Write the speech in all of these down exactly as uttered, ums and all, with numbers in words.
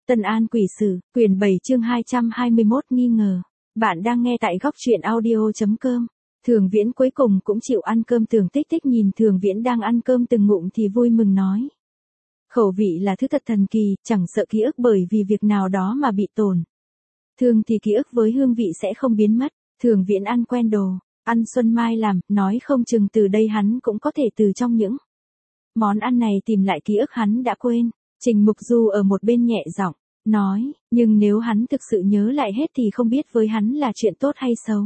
Tân An quỷ sử, quyển bảy chương hai trăm hai mươi mốt nghi ngờ. Bạn đang nghe tại góc truyện audio chấm com. Thường Viễn cuối cùng cũng chịu ăn cơm. Tưởng Tích Tích nhìn Thường Viễn đang ăn cơm từng ngụm thì vui mừng nói. Khẩu vị là thứ thật thần kỳ, chẳng sợ ký ức bởi vì việc nào đó mà bị tổn. Thường thì ký ức với hương vị sẽ không biến mất. Thường Viễn ăn quen đồ, ăn Xuân Mai làm, nói không chừng từ đây hắn cũng có thể từ trong những món ăn này tìm lại ký ức hắn đã quên. Trình Mục Du ở một bên nhẹ giọng nói, nhưng nếu hắn thực sự nhớ lại hết thì không biết với hắn là chuyện tốt hay xấu.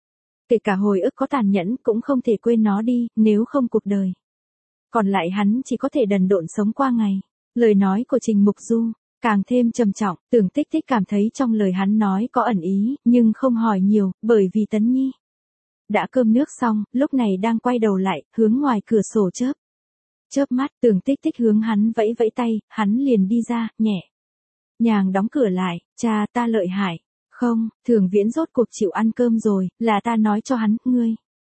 Kể cả hồi ức có tàn nhẫn cũng không thể quên nó đi, nếu không cuộc đời còn lại hắn chỉ có thể đần độn sống qua ngày. Lời nói của Trình Mục Du càng thêm trầm trọng. Tưởng Tích Tích cảm thấy trong lời hắn nói có ẩn ý, nhưng không hỏi nhiều, bởi vì Tấn Nhi đã cơm nước xong, lúc này đang quay đầu lại, hướng ngoài cửa sổ chớp chớp mắt. Tưởng Tích Tích hướng hắn vẫy vẫy tay, hắn liền đi ra, nhẹ nhàng đóng cửa lại. Cha, ta lợi hại. Không, Thường Viễn rốt cuộc chịu ăn cơm rồi, là ta nói cho hắn, ngươi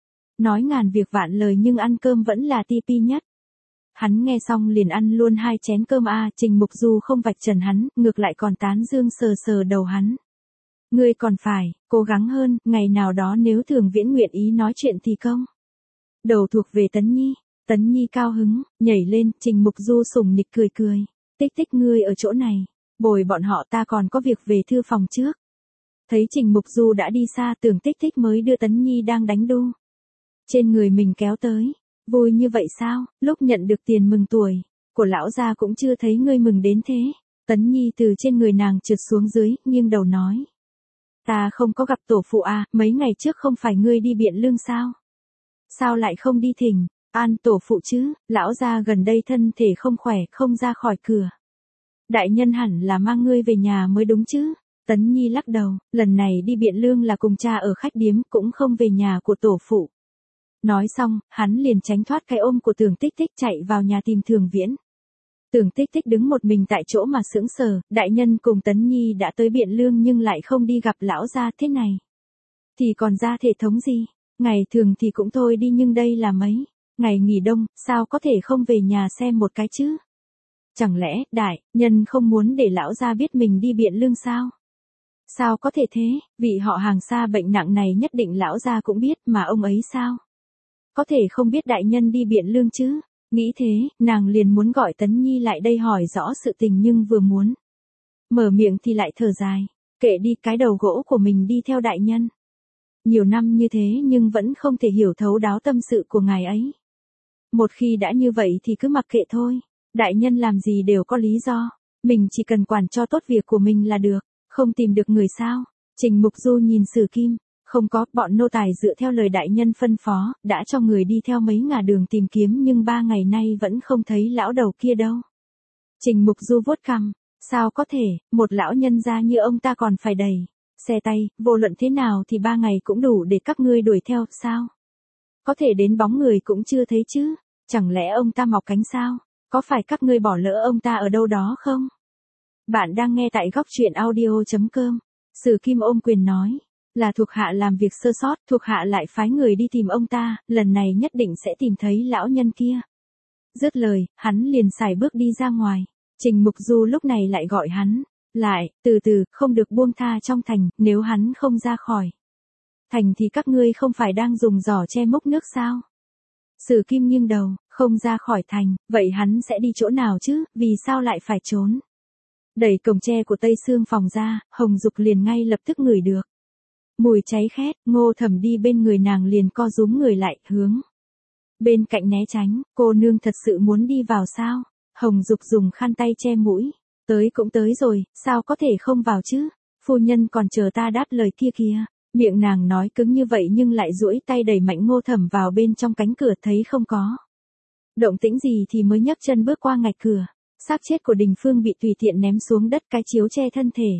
nói ngàn việc vạn lời nhưng ăn cơm vẫn là ti pi nhất. Hắn nghe xong liền ăn luôn hai chén cơm a. À, Trình Mục Du không vạch trần hắn, ngược lại còn tán dương sờ sờ đầu hắn. Ngươi còn phải cố gắng hơn, ngày nào đó nếu Thường Viễn nguyện ý nói chuyện thì công đầu thuộc về Tấn Nhi. Tấn Nhi cao hứng, nhảy lên. Trình Mục Du sủng nịch cười cười. Tích Tích ngươi ở chỗ này, bồi bọn họ, ta còn có việc về thư phòng trước. Thấy Trình Mục Du đã đi xa, Tưởng Tích Tích mới đưa Tấn Nhi đang đánh đu trên người mình kéo tới. Vui như vậy sao, lúc nhận được tiền mừng tuổi của lão gia cũng chưa thấy ngươi mừng đến thế. Tấn Nhi từ trên người nàng trượt xuống dưới, nghiêng đầu nói. Ta không có gặp tổ phụ à, mấy ngày trước không phải ngươi đi Biện Lương sao? Sao lại không đi thỉnh an tổ phụ chứ? Lão gia gần đây thân thể không khỏe, không ra khỏi cửa. Đại nhân hẳn là mang ngươi về nhà mới đúng chứ? Tấn Nhi lắc đầu, lần này đi Biện Lương là cùng cha ở khách điếm, cũng không về nhà của tổ phụ. Nói xong, hắn liền tránh thoát cái ôm của Tưởng Tích Tích, chạy vào nhà tìm Thường Viễn. Tưởng Tích Tích đứng một mình tại chỗ mà sững sờ. Đại nhân cùng Tấn Nhi đã tới Biện Lương nhưng lại không đi gặp lão gia, thế này thì còn ra thể thống gì? Ngày thường thì cũng thôi đi, nhưng đây là mấy ngày nghỉ đông, sao có thể không về nhà xem một cái chứ? Chẳng lẽ đại nhân không muốn để lão gia biết mình đi Biện Lương sao? Sao có thể thế? Vị họ hàng xa bệnh nặng này nhất định lão gia cũng biết, mà ông ấy sao có thể không biết đại nhân đi Biện Lương chứ? Nghĩ thế, nàng liền muốn gọi Tấn Nhi lại đây hỏi rõ sự tình, nhưng vừa muốn mở miệng thì lại thở dài. Kệ đi, cái đầu gỗ của mình đi theo đại nhân nhiều năm như thế nhưng vẫn không thể hiểu thấu đáo tâm sự của ngài ấy. Một khi đã như vậy thì cứ mặc kệ thôi. Đại nhân làm gì đều có lý do. Mình chỉ cần quản cho tốt việc của mình là được. Không tìm được người sao? Trình Mục Du nhìn Sử Kim. Không có, bọn nô tài dựa theo lời đại nhân phân phó, đã cho người đi theo mấy ngả đường tìm kiếm nhưng ba ngày nay vẫn không thấy lão đầu kia đâu. Trình Mục Du vuốt cằm. Sao có thể, một lão nhân gia như ông ta còn phải đẩy xe tay, vô luận thế nào thì ba ngày cũng đủ để các ngươi đuổi theo, sao? Có thể đến bóng người cũng chưa thấy chứ? Chẳng lẽ ông ta mọc cánh sao? Có phải các ngươi bỏ lỡ ông ta ở đâu đó không? Bạn đang nghe tại góc truyện audio chấm com. Sử Kim ôm quyền nói. Là thuộc hạ làm việc sơ sót, thuộc hạ lại phái người đi tìm ông ta, lần này nhất định sẽ tìm thấy lão nhân kia. Dứt lời, hắn liền sải bước đi ra ngoài. Trình Mục Du lúc này lại gọi hắn lại, từ từ, không được buông tha trong thành, nếu hắn không ra khỏi thành thì các ngươi không phải đang dùng giỏ che múc nước sao? Sử Kim nghiêng đầu, không ra khỏi thành, vậy hắn sẽ đi chỗ nào chứ, vì sao lại phải trốn? Đẩy cổng tre của Tây Sương phòng ra, Hồng Dục liền ngay lập tức ngửi được mùi cháy khét. Ngô Thẩm đi bên người nàng liền co rúm người lại, hướng bên cạnh né tránh. Cô nương thật sự muốn đi vào sao? Hồng Dục dùng khăn tay che mũi. Tới cũng tới rồi, sao có thể không vào chứ? Phu nhân còn chờ ta đáp lời kia kìa. Miệng nàng nói cứng như vậy nhưng lại duỗi tay đẩy mạnh Ngô Thẩm vào bên trong cánh cửa, thấy không có động tĩnh gì thì mới nhấc chân bước qua ngạch cửa. Xác chết của Đình Phương bị tùy tiện ném xuống đất, cái chiếu che thân thể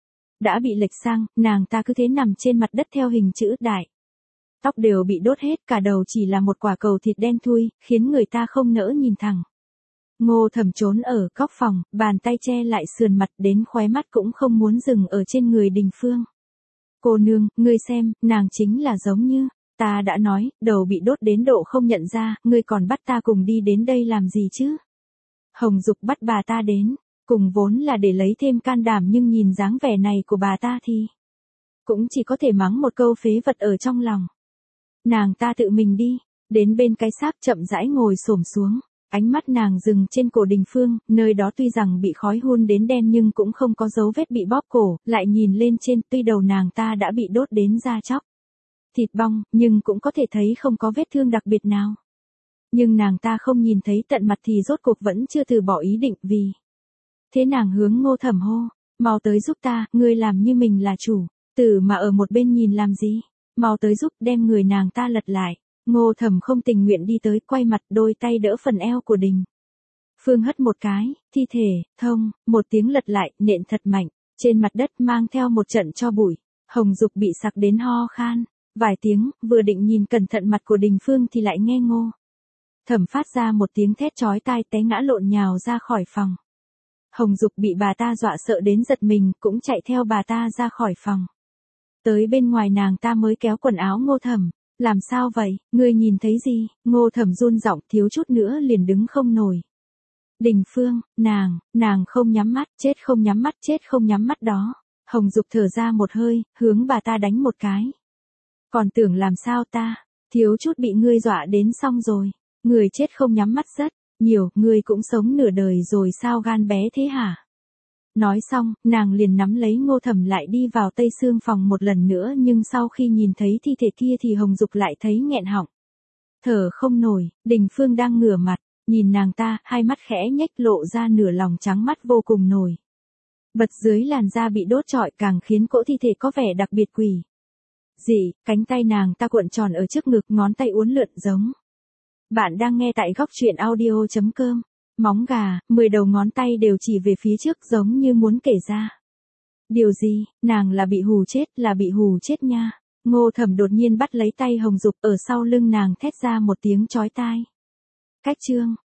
đã bị lệch sang, nàng ta cứ thế nằm trên mặt đất theo hình chữ đại. Tóc đều bị đốt hết, cả đầu chỉ là một quả cầu thịt đen thui, khiến người ta không nỡ nhìn thẳng. Ngô Thẩm trốn ở góc phòng, bàn tay che lại sườn mặt, đến khóe mắt cũng không muốn dừng ở trên người Đình Phương. Cô nương, ngươi xem, nàng chính là giống như ta đã nói, đầu bị đốt đến độ không nhận ra, ngươi còn bắt ta cùng đi đến đây làm gì chứ? Hồng Dục bắt bà ta đến Cùng vốn là để lấy thêm can đảm nhưng nhìn dáng vẻ này của bà ta thì cũng chỉ có thể mắng một câu phế vật ở trong lòng. Nàng ta tự mình đi, đến bên cái xác chậm rãi ngồi xổm xuống, ánh mắt nàng dừng trên cổ Đình Phương, nơi đó tuy rằng bị khói hun đến đen nhưng cũng không có dấu vết bị bóp cổ, lại nhìn lên trên tuy đầu nàng ta đã bị đốt đến da chóc, thịt bong, nhưng cũng có thể thấy không có vết thương đặc biệt nào. Nhưng nàng ta không nhìn thấy tận mặt thì rốt cuộc vẫn chưa từ bỏ ý định vì. Thế nàng hướng Ngô Thẩm hô, mau tới giúp ta, ngươi làm như mình là chủ, tử mà ở một bên nhìn làm gì, mau tới giúp đem người nàng ta lật lại. Ngô Thẩm không tình nguyện đi tới, quay mặt, đôi tay đỡ phần eo của Đình Phương hất một cái, thi thể, thông, một tiếng lật lại, nện thật mạnh, trên mặt đất mang theo một trận tro bụi, Hồng Dục bị sặc đến ho khan, vài tiếng, vừa định nhìn cẩn thận mặt của Đình Phương thì lại nghe Ngô Thẩm phát ra một tiếng thét chói tai, té ngã lộn nhào ra khỏi phòng. Hồng Dục bị bà ta dọa sợ đến giật mình, cũng chạy theo bà ta ra khỏi phòng. Tới bên ngoài nàng ta mới kéo quần áo Ngô Thẩm. Làm sao vậy, ngươi nhìn thấy gì? Ngô Thẩm run giọng, thiếu chút nữa liền đứng không nổi. Đình Phương, nàng, nàng không nhắm mắt, chết không nhắm mắt, chết không nhắm mắt đó. Hồng Dục thở ra một hơi, hướng bà ta đánh một cái. Còn tưởng làm sao ta, thiếu chút bị ngươi dọa đến xong rồi. Người chết không nhắm mắt rất nhiều, ngươi cũng sống nửa đời rồi sao gan bé thế hả? Nói xong, nàng liền nắm lấy Ngô Thẩm lại đi vào Tây Sương phòng một lần nữa, nhưng sau khi nhìn thấy thi thể kia thì Hồng Dục lại thấy nghẹn họng. Thở không nổi, Đình Phương đang ngửa mặt, nhìn nàng ta, hai mắt khẽ nhếch lộ ra nửa lòng trắng mắt vô cùng nổi bật dưới làn da bị đốt trọi, càng khiến cỗ thi thể có vẻ đặc biệt quỷ dị. Cánh tay nàng ta cuộn tròn ở trước ngực, ngón tay uốn lượn giống. Bạn đang nghe tại góc truyện audio chấm com. Móng gà, mười đầu ngón tay đều chỉ về phía trước giống như muốn kể ra. Điều gì, nàng là bị hù chết, là bị hù chết nha. Ngô Thẩm đột nhiên bắt lấy tay Hồng Dục ở sau lưng nàng, thét ra một tiếng chói tai. Cách chương.